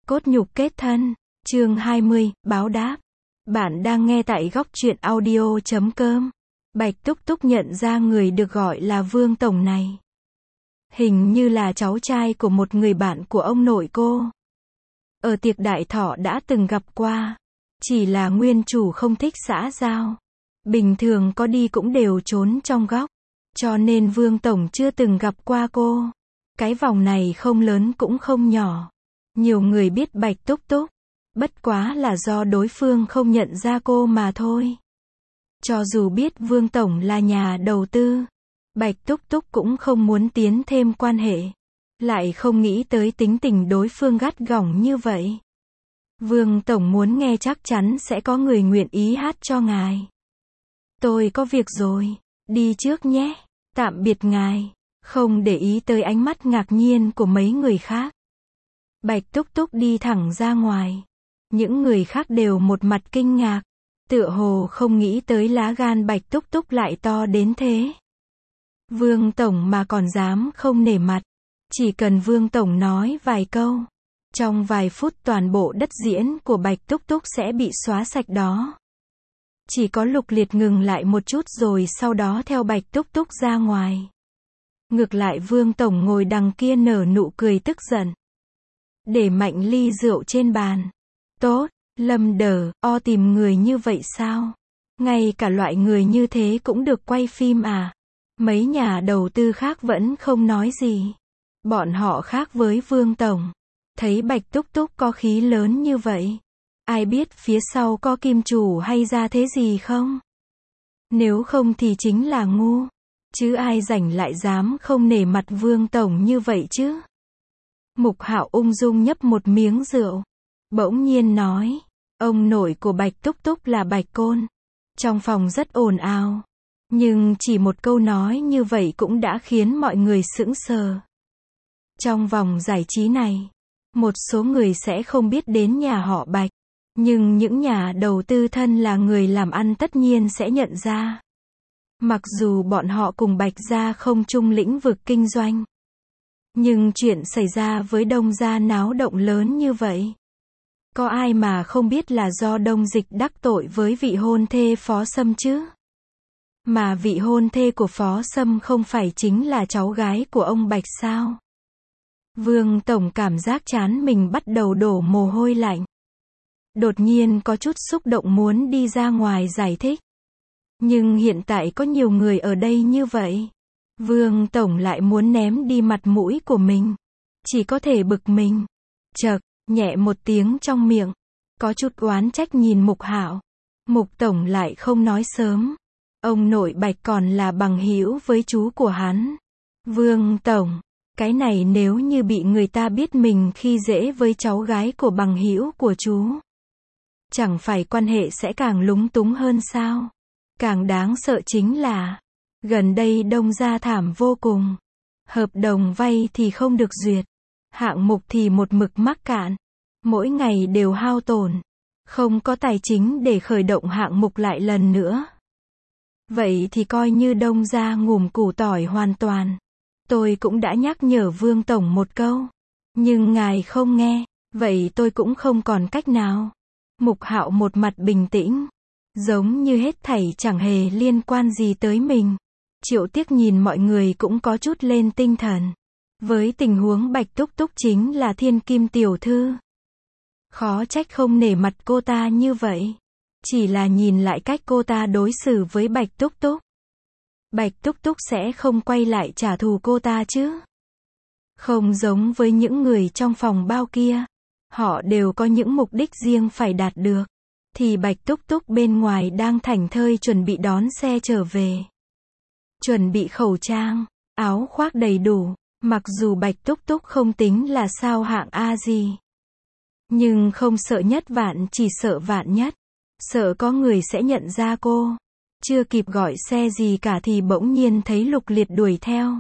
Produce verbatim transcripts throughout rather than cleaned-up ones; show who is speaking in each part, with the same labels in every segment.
Speaker 1: Cốt nhục kết thân, chương hai mươi, báo đáp. Bạn đang nghe tại góc truyện audio chấm com. Bạch Túc Túc nhận ra người được gọi là Vương Tổng này. Hình như là cháu trai của một người bạn của ông nội cô. Ở tiệc đại thọ đã từng gặp qua. Chỉ là nguyên chủ không thích xã giao. Bình thường có đi cũng đều trốn trong góc. Cho nên Vương Tổng chưa từng gặp qua cô. Cái vòng này không lớn cũng không nhỏ. Nhiều người biết Bạch Túc Túc. Bất quá là do đối phương không nhận ra cô mà thôi. Cho dù biết Vương Tổng là nhà đầu tư, Bạch Túc Túc cũng không muốn tiến thêm quan hệ. Lại không nghĩ tới tính tình đối phương gắt gỏng như vậy. Vương Tổng muốn nghe chắc chắn sẽ có người nguyện ý hát cho ngài. Tôi có việc rồi, đi trước nhé, tạm biệt ngài. Không để ý tới ánh mắt ngạc nhiên của mấy người khác. Bạch Túc Túc đi thẳng ra ngoài. Những người khác đều một mặt kinh ngạc. Tựa hồ không nghĩ tới lá gan Bạch Túc Túc lại to đến thế. Vương Tổng mà còn dám không nể mặt. Chỉ cần Vương Tổng nói vài câu. Trong vài phút toàn bộ đất diễn của Bạch Túc Túc sẽ bị xóa sạch đó. Chỉ có Lục Liệt ngừng lại một chút rồi sau đó theo Bạch Túc Túc ra ngoài. Ngược lại Vương Tổng ngồi đằng kia nở nụ cười tức giận. Để mạnh ly rượu trên bàn. Tốt, Lâm Đờ, o tìm người như vậy sao? Ngay cả loại người như thế cũng được quay phim à? Mấy nhà đầu tư khác vẫn không nói gì. Bọn họ khác với Vương Tổng. Thấy Bạch Túc Túc có khí lớn như vậy. Ai biết phía sau có kim chủ hay ra thế gì không? Nếu không thì chính là ngu. Chứ ai rảnh lại dám không nể mặt Vương Tổng như vậy chứ? Mục Hạo ung dung nhấp một miếng rượu. Bỗng nhiên nói, ông nội của Bạch Túc Túc là Bạch Côn. Trong phòng rất ồn ào. Nhưng chỉ một câu nói như vậy cũng đã khiến mọi người sững sờ. Trong vòng giải trí này, một số người sẽ không biết đến nhà họ Bạch. Nhưng những nhà đầu tư thân là người làm ăn tất nhiên sẽ nhận ra. Mặc dù bọn họ cùng Bạch gia không chung lĩnh vực kinh doanh. Nhưng chuyện xảy ra với Đông gia náo động lớn như vậy. Có ai mà không biết là do Đông Dịch đắc tội với vị hôn thê Phó Sâm chứ? Mà vị hôn thê của Phó Sâm không phải chính là cháu gái của ông Bạch sao? Vương Tổng cảm giác trán mình bắt đầu đổ mồ hôi lạnh. Đột nhiên có chút xúc động muốn đi ra ngoài giải thích. Nhưng hiện tại có nhiều người ở đây như vậy. Vương Tổng lại muốn ném đi mặt mũi của mình. Chỉ có thể bực mình. Chậc, nhẹ một tiếng trong miệng. Có chút oán trách nhìn Mục Hạo. Mục Tổng lại không nói sớm. Ông nội Bạch còn là bằng hữu với chú của hắn. Vương Tổng, cái này nếu như bị người ta biết mình khi dễ với cháu gái của bằng hữu của chú. Chẳng phải quan hệ sẽ càng lúng túng hơn sao? Càng đáng sợ chính là, gần đây Đông gia thảm vô cùng. Hợp đồng vay thì không được duyệt. Hạng mục thì một mực mắc cạn. Mỗi ngày đều hao tổn. Không có tài chính để khởi động hạng mục lại lần nữa. Vậy thì coi như Đông gia ngùm củ tỏi hoàn toàn. Tôi cũng đã nhắc nhở Vương Tổng một câu. Nhưng ngài không nghe. Vậy tôi cũng không còn cách nào. Mục Hạo một mặt bình tĩnh. Giống như hết thảy chẳng hề liên quan gì tới mình. Triệu Tiếc nhìn mọi người cũng có chút lên tinh thần. Với tình huống Bạch Túc Túc chính là thiên kim tiểu thư. Khó trách không nể mặt cô ta như vậy. Chỉ là nhìn lại cách cô ta đối xử với Bạch Túc Túc. Bạch Túc Túc sẽ không quay lại trả thù cô ta chứ. Không giống với những người trong phòng bao kia. Họ đều có những mục đích riêng phải đạt được. Thì Bạch Túc Túc bên ngoài đang thảnh thơi chuẩn bị đón xe trở về. Chuẩn bị khẩu trang, áo khoác đầy đủ. Mặc dù Bạch Túc Túc không tính là sao hạng A gì. Nhưng không sợ nhất vạn chỉ sợ vạn nhất. Sợ có người sẽ nhận ra cô. Chưa kịp gọi xe gì cả thì bỗng nhiên thấy Lục Liệt đuổi theo.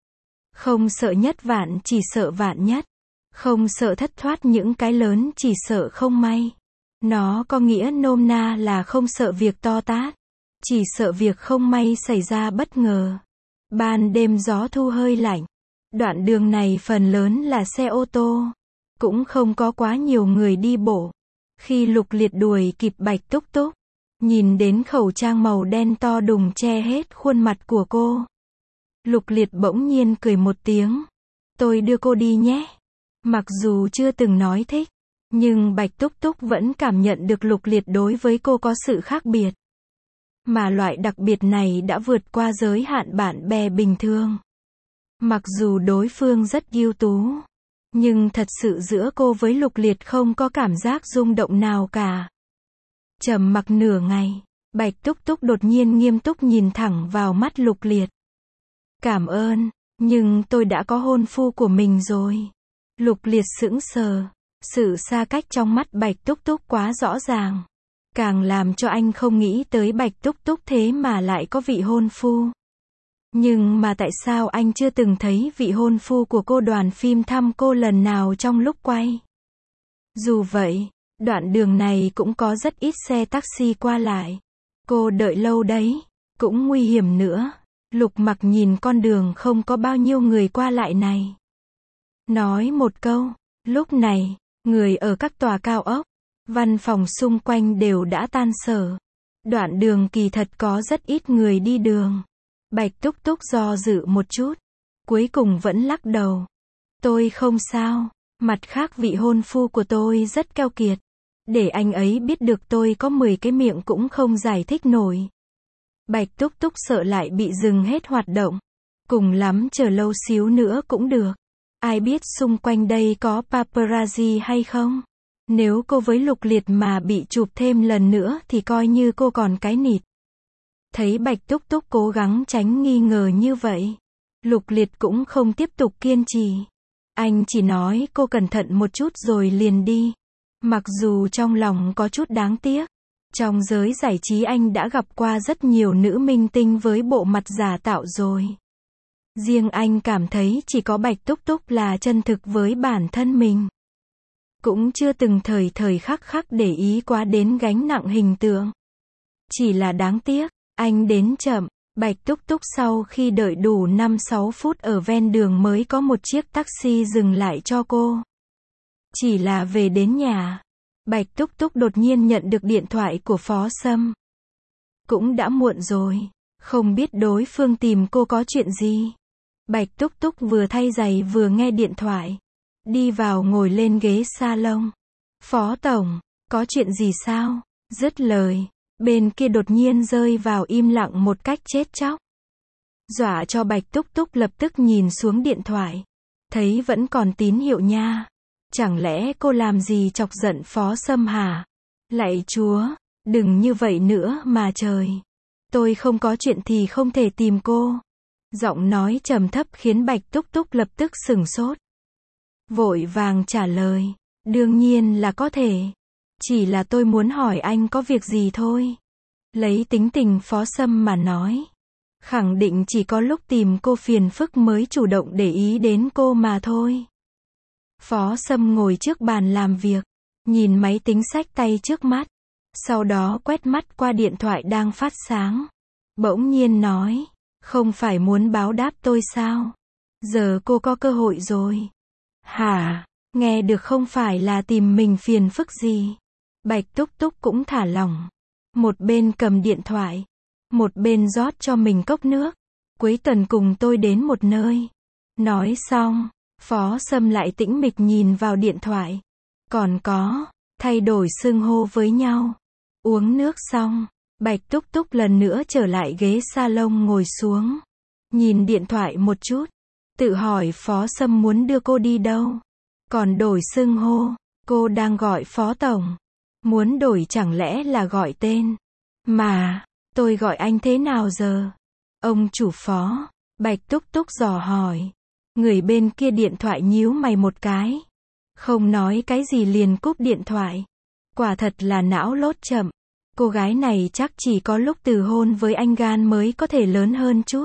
Speaker 1: Không sợ nhất vạn chỉ sợ vạn nhất. Không sợ thất thoát những cái lớn chỉ sợ không may. Nó có nghĩa nôm na là không sợ việc to tát. Chỉ sợ việc không may xảy ra bất ngờ. Ban đêm gió thu hơi lạnh. Đoạn đường này phần lớn là xe ô tô. cũng không có quá nhiều người đi bộ. Khi Lục Liệt đuổi kịp Bạch Túc Túc, nhìn đến khẩu trang màu đen to đùng che hết khuôn mặt của cô, Lục Liệt bỗng nhiên cười một tiếng. Tôi đưa cô đi nhé. Mặc dù chưa từng nói thích, nhưng Bạch Túc Túc vẫn cảm nhận được Lục Liệt đối với cô có sự khác biệt. Mà loại đặc biệt này đã vượt qua giới hạn bạn bè bình thường. Mặc dù đối phương rất ưu tú, nhưng thật sự giữa cô với Lục Liệt không có cảm giác rung động nào cả. Trầm mặc nửa ngày, Bạch Túc Túc đột nhiên nghiêm túc nhìn thẳng vào mắt Lục Liệt. Cảm ơn, nhưng tôi đã có hôn phu của mình rồi. Lục Liệt sững sờ, sự xa cách trong mắt Bạch Túc Túc quá rõ ràng. Càng làm cho anh không nghĩ tới Bạch Túc Túc thế mà lại có vị hôn phu. Nhưng mà tại sao anh chưa từng thấy vị hôn phu của cô đoàn phim thăm cô lần nào trong lúc quay? Dù vậy, đoạn đường này cũng có rất ít xe taxi qua lại. Cô đợi lâu đấy, cũng nguy hiểm nữa. Lục Mặc nhìn con đường không có bao nhiêu người qua lại này, nói một câu. Lúc này, người ở các tòa cao ốc, văn phòng xung quanh đều đã tan sở. Đoạn đường kỳ thật có rất ít người đi đường. Bạch Túc Túc do dự một chút, cuối cùng vẫn lắc đầu. Tôi không sao, mặt khác vị hôn phu của tôi rất keo kiệt. Để anh ấy biết được tôi có mười cái miệng cũng không giải thích nổi. Bạch Túc Túc sợ lại bị dừng hết hoạt động. Cùng lắm chờ lâu xíu nữa cũng được. Ai biết xung quanh đây có paparazzi hay không? Nếu cô với Lục Liệt mà bị chụp thêm lần nữa thì coi như cô còn cái nịt. Thấy Bạch Túc Túc cố gắng tránh nghi ngờ như vậy, Lục Liệt cũng không tiếp tục kiên trì. Anh chỉ nói cô cẩn thận một chút rồi liền đi. Mặc dù trong lòng có chút đáng tiếc. Trong giới giải trí anh đã gặp qua rất nhiều nữ minh tinh với bộ mặt giả tạo rồi. Riêng anh cảm thấy chỉ có Bạch Túc Túc là chân thực với bản thân mình. Cũng chưa từng thời thời khắc khắc để ý quá đến gánh nặng hình tượng. Chỉ là đáng tiếc, anh đến chậm. Bạch Túc Túc sau khi đợi đủ năm sáu phút ở ven đường mới có một chiếc taxi dừng lại cho cô. Chỉ là về đến nhà, Bạch Túc Túc đột nhiên nhận được điện thoại của Phó Sâm. Cũng đã muộn rồi, không biết đối phương tìm cô có chuyện gì. Bạch Túc Túc vừa thay giày vừa nghe điện thoại. Đi vào ngồi lên ghế salon. Phó Tổng, có chuyện gì sao? Dứt lời, bên kia đột nhiên rơi vào im lặng một cách chết chóc. Dọa cho Bạch Túc Túc lập tức nhìn xuống điện thoại. Thấy vẫn còn tín hiệu nha. Chẳng lẽ cô làm gì chọc giận Phó Sâm hả? Lạy Chúa, đừng như vậy nữa mà trời. Tôi không có chuyện thì không thể tìm cô. Giọng nói trầm thấp khiến Bạch Túc Túc lập tức sửng sốt. Vội vàng trả lời. Đương nhiên là có thể. Chỉ là tôi muốn hỏi anh có việc gì thôi. Lấy tính tình Phó Sâm mà nói. Khẳng định chỉ có lúc tìm cô phiền phức mới chủ động để ý đến cô mà thôi. Phó Sâm ngồi trước bàn làm việc, nhìn máy tính xách tay trước mắt, sau đó quét mắt qua điện thoại đang phát sáng. Bỗng nhiên nói, không phải muốn báo đáp tôi sao? Giờ cô có cơ hội rồi. Hả? Nghe được không phải là tìm mình phiền phức gì. Bạch Túc Túc cũng thả lỏng. Một bên cầm điện thoại, một bên rót cho mình cốc nước. Cuối tuần cùng tôi đến một nơi. Nói xong, Phó Sâm lại tĩnh mịch nhìn vào điện thoại. Còn có, thay đổi xưng hô với nhau. Uống nước xong, Bạch Túc Túc lần nữa trở lại ghế salon ngồi xuống. Nhìn điện thoại một chút, tự hỏi Phó Sâm muốn đưa cô đi đâu. Còn đổi xưng hô, cô đang gọi Phó Tổng. Muốn đổi chẳng lẽ là gọi tên. Mà, tôi gọi anh thế nào giờ? Ông chủ Phó, Bạch Túc Túc dò hỏi. Người bên kia điện thoại nhíu mày một cái. Không nói cái gì liền cúp điện thoại. Quả thật là não lốt chậm. Cô gái này chắc chỉ có lúc từ hôn với anh gan mới có thể lớn hơn chút.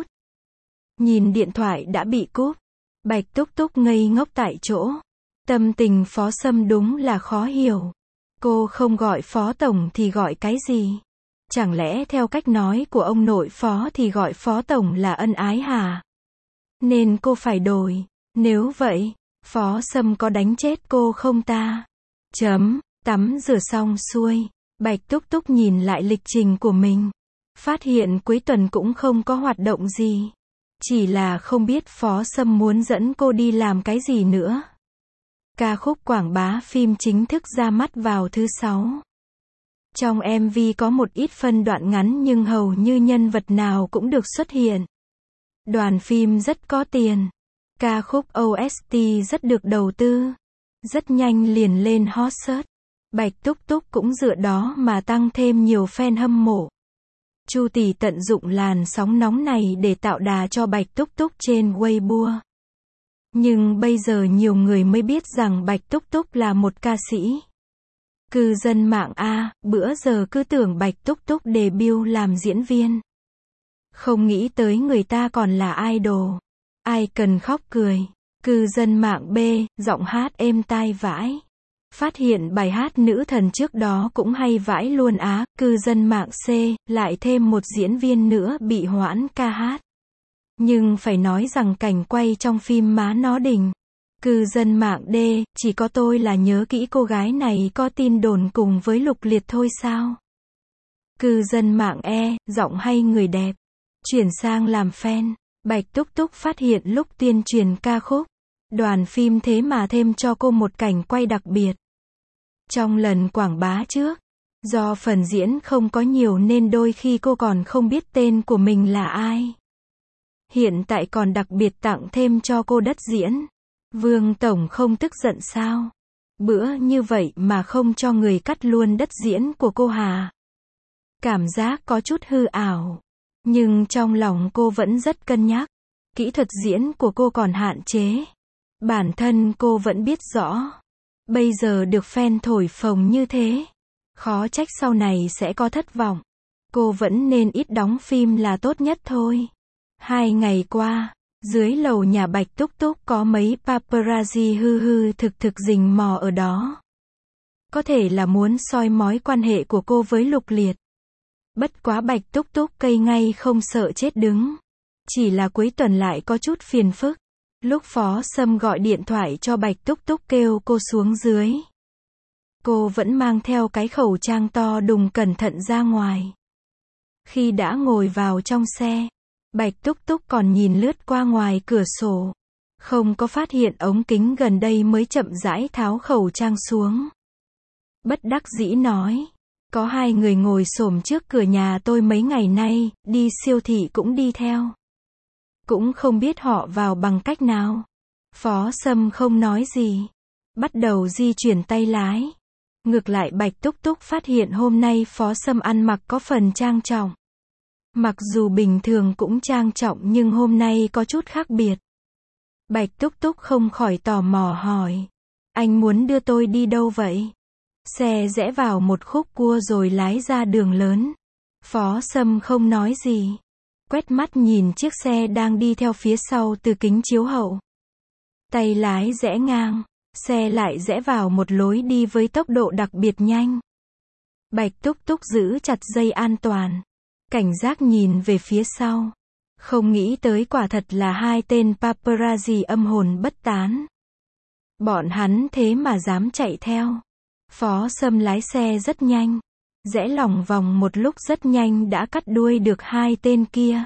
Speaker 1: Nhìn điện thoại đã bị cúp. Bạch Túc Túc ngây ngốc tại chỗ. Tâm tình Phó Sâm đúng là khó hiểu. Cô không gọi Phó Tổng thì gọi cái gì? Chẳng lẽ theo cách nói của ông nội Phó thì gọi Phó Tổng là ân ái hả? Nên cô phải đổi. Nếu vậy, Phó Sâm có đánh chết cô không ta? Chấm, tắm rửa xong xuôi, Bạch Túc Túc nhìn lại lịch trình của mình. Phát hiện cuối tuần cũng không có hoạt động gì. Chỉ là không biết Phó Sâm muốn dẫn cô đi làm cái gì nữa. Ca khúc quảng bá phim chính thức ra mắt vào thứ sáu. Trong em vê có một ít phân đoạn ngắn nhưng hầu như nhân vật nào cũng được xuất hiện. Đoàn phim rất có tiền. Ca khúc ô ét tê rất được đầu tư. Rất nhanh liền lên hot search. Bạch Túc Túc cũng dựa đó mà tăng thêm nhiều fan hâm mộ. Chu Tỷ tận dụng làn sóng nóng này để tạo đà cho Bạch Túc Túc trên Weibo. Nhưng bây giờ nhiều người mới biết rằng Bạch Túc Túc là một ca sĩ. Cư dân mạng A, bữa giờ cứ tưởng Bạch Túc Túc debut làm diễn viên. Không nghĩ tới người ta còn là idol. Ai cần khóc cười. Cư dân mạng B, giọng hát êm tai vãi. Phát hiện bài hát nữ thần trước đó cũng hay vãi luôn á. Cư dân mạng C, lại thêm một diễn viên nữa bị hoãn ca hát. Nhưng phải nói rằng cảnh quay trong phim má nó đỉnh. Cư dân mạng D, chỉ có tôi là nhớ kỹ cô gái này có tin đồn cùng với Lục Liệt thôi sao. Cư dân mạng E, giọng hay người đẹp. Chuyển sang làm fan. Bạch Túc Túc phát hiện lúc tuyên truyền ca khúc, đoàn phim thế mà thêm cho cô một cảnh quay đặc biệt. Trong lần quảng bá trước, do phần diễn không có nhiều nên đôi khi cô còn không biết tên của mình là ai. Hiện tại còn đặc biệt tặng thêm cho cô đất diễn. Vương Tổng không tức giận sao? Bữa như vậy mà không cho người cắt luôn đất diễn của cô hà? Cảm giác có chút hư ảo. Nhưng trong lòng cô vẫn rất cân nhắc. Kỹ thuật diễn của cô còn hạn chế. Bản thân cô vẫn biết rõ. Bây giờ được fan thổi phồng như thế. Khó trách sau này sẽ có thất vọng. Cô vẫn nên ít đóng phim là tốt nhất thôi. Hai ngày qua, dưới lầu nhà Bạch Túc Túc có mấy paparazzi hư hư thực thực rình mò ở đó. Có thể là muốn soi mói quan hệ của cô với Lục Liệt. Bất quá Bạch Túc Túc cây ngay không sợ chết đứng. Chỉ là cuối tuần lại có chút phiền phức. Lúc Phó Sâm gọi điện thoại cho Bạch Túc Túc kêu cô xuống dưới. Cô vẫn mang theo cái khẩu trang to đùng cẩn thận ra ngoài. Khi đã ngồi vào trong xe, Bạch Túc Túc còn nhìn lướt qua ngoài cửa sổ. Không có phát hiện ống kính gần đây mới chậm rãi tháo khẩu trang xuống. Bất đắc dĩ nói. Có hai người ngồi xổm trước cửa nhà tôi mấy ngày nay, đi siêu thị cũng đi theo. Cũng không biết họ vào bằng cách nào. Phó Sâm không nói gì. Bắt đầu di chuyển tay lái. Ngược lại Bạch Túc Túc phát hiện hôm nay Phó Sâm ăn mặc có phần trang trọng. Mặc dù bình thường cũng trang trọng nhưng hôm nay có chút khác biệt. Bạch Túc Túc không khỏi tò mò hỏi. Anh muốn đưa tôi đi đâu vậy? Xe rẽ vào một khúc cua rồi lái ra đường lớn. Phó Sâm không nói gì. Quét mắt nhìn chiếc xe đang đi theo phía sau từ kính chiếu hậu. Tay lái rẽ ngang. Xe lại rẽ vào một lối đi với tốc độ đặc biệt nhanh. Bạch Túc Túc giữ chặt dây an toàn. Cảnh giác nhìn về phía sau. Không nghĩ tới quả thật là hai tên paparazzi âm hồn bất tán. Bọn hắn thế mà dám chạy theo. Phó Sâm lái xe rất nhanh. Rẽ lòng vòng một lúc rất nhanh đã cắt đuôi được hai tên kia.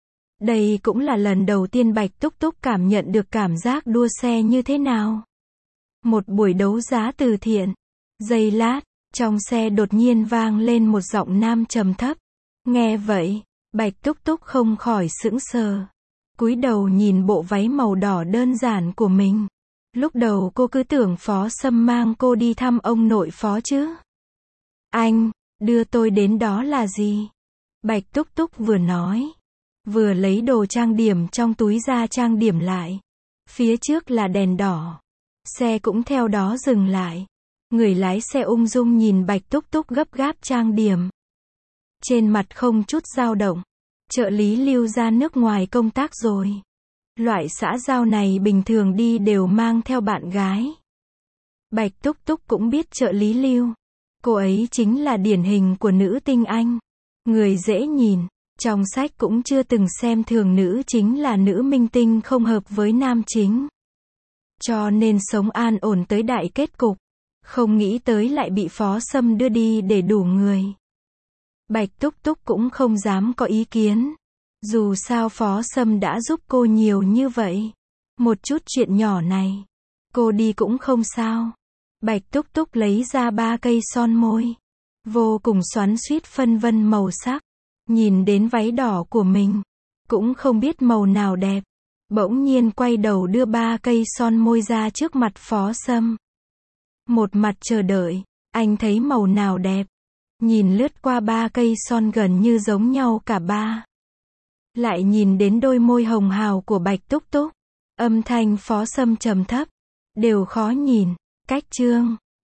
Speaker 1: Đây cũng là lần đầu tiên Bạch Túc Túc cảm nhận được cảm giác đua xe như thế nào. Một buổi đấu giá từ thiện. Giây lát, trong xe đột nhiên vang lên một giọng nam trầm thấp. Nghe vậy, Bạch Túc Túc không khỏi sững sờ. Cúi đầu nhìn bộ váy màu đỏ đơn giản của mình. Lúc đầu cô cứ tưởng Phó Sâm mang cô đi thăm ông nội Phó chứ. Anh, đưa tôi đến đó là gì? Bạch Túc Túc vừa nói. Vừa lấy đồ trang điểm trong túi ra trang điểm lại. Phía trước là đèn đỏ. Xe cũng theo đó dừng lại. Người lái xe ung dung nhìn Bạch Túc Túc gấp gáp trang điểm. Trên mặt không chút dao động. Trợ lý Lưu ra nước ngoài công tác rồi. Loại xã giao này bình thường đi đều mang theo bạn gái. Bạch Túc Túc cũng biết trợ lý Lưu. Cô ấy chính là điển hình của nữ tinh Anh. Người dễ nhìn. Trong sách cũng chưa từng xem thường nữ chính là nữ minh tinh không hợp với nam chính. cho nên sống an ổn tới đại kết cục. Không nghĩ tới lại bị Phó Sâm đưa đi để đủ người. Bạch Túc Túc cũng không dám có ý kiến. Dù sao Phó Sâm đã giúp cô nhiều như vậy. Một chút chuyện nhỏ này, cô đi cũng không sao. Bạch Túc Túc lấy ra ba cây son môi. Vô cùng xoắn xuýt phân vân màu sắc. Nhìn đến váy đỏ của mình. Cũng không biết màu nào đẹp. Bỗng nhiên quay đầu đưa ba cây son môi ra trước mặt Phó Sâm. Một mặt chờ đợi, anh thấy màu nào đẹp. Nhìn lướt qua ba cây son gần như giống nhau cả ba. Lại nhìn đến đôi môi hồng hào của Bạch Túc Túc. Âm thanh Phó Sâm trầm thấp. Đều khó nhìn. Cách chương